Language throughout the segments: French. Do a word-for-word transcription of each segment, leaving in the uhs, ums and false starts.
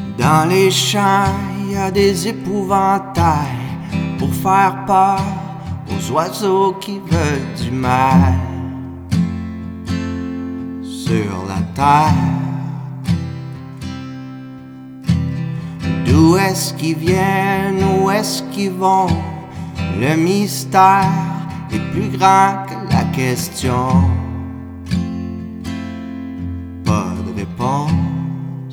Dans les champs, il y a des épouvantails pour faire peur aux oiseaux qui veulent du mal sur la terre. D'où est-ce qu'ils viennent, où est-ce qu'ils vont? Le mystère est plus grand que la question. Pas de réponse.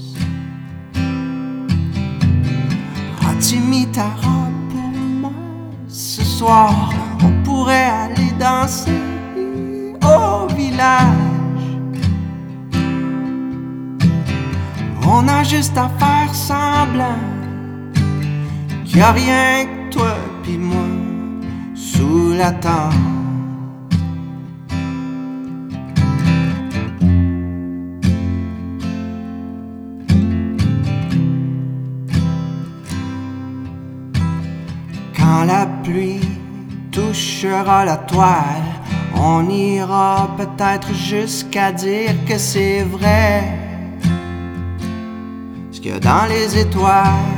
As-tu mis ta robe pour moi ce soir? On pourrait aller danser au village. On a juste à faire semblant qu'il n'y a rien que toi pis moi sous la tente. Quand la pluie touchera la toile, on ira peut-être jusqu'à dire que c'est vrai ce qu'il y a dans les étoiles.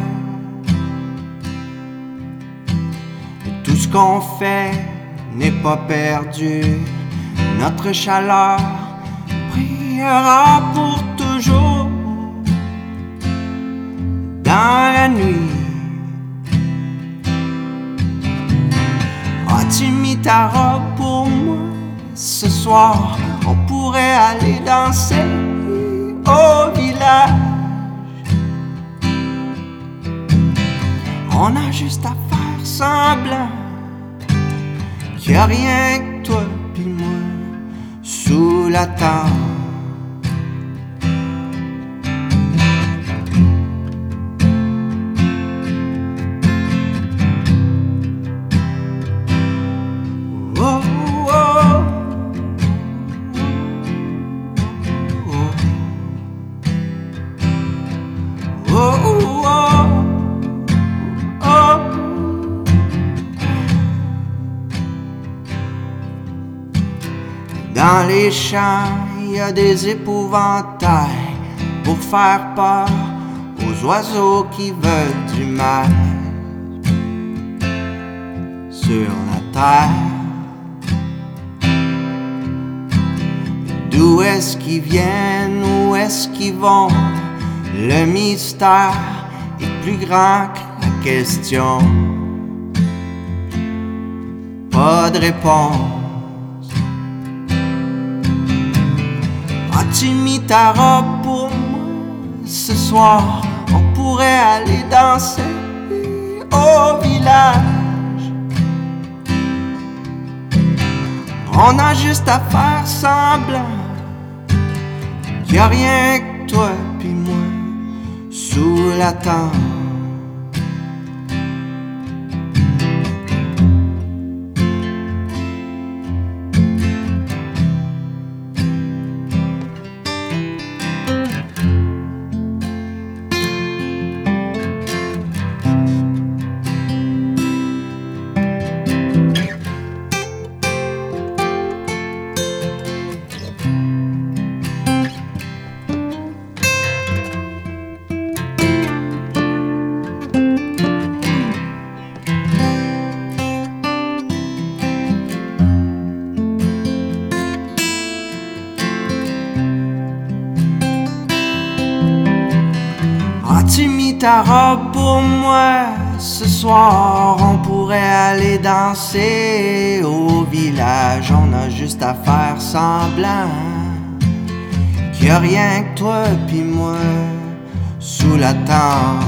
Tout ce qu'on fait n'est pas perdu. Notre chaleur brillera pour toujours dans la nuit. As-tu mis ta robe pour moi ce soir? On pourrait aller danser au village. On a juste à faire semblant qu'il n'y a rien que toi pis moi sous la tente. Oh, oh, oh, oh, oh. Dans les champs, il y a des épouvantails pour faire peur aux oiseaux qui veulent du mal sur la terre. D'où est-ce qu'ils viennent, où est-ce qu'ils vont? Le mystère est plus grand que la question. Pas de réponse. As-tu mis ta robe pour moi ce soir? On pourrait aller danser au village. On a juste à faire semblant qu'il n'y a rien que toi pis moi sous la tente. As-tu mis ta robe pour moi ce soir? On pourrait aller danser au village. On a juste à faire semblant qu'il n'y a rien que toi pis moi sous la tente.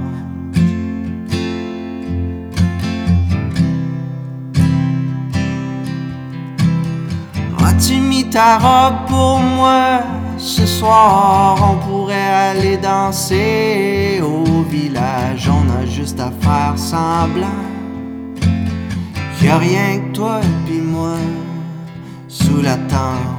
As-tu mis ta robe pour moi ce soir? On pourrait aller danser au village. On a juste à faire semblant qu'il n'y a rien que toi pis moi sous la tente.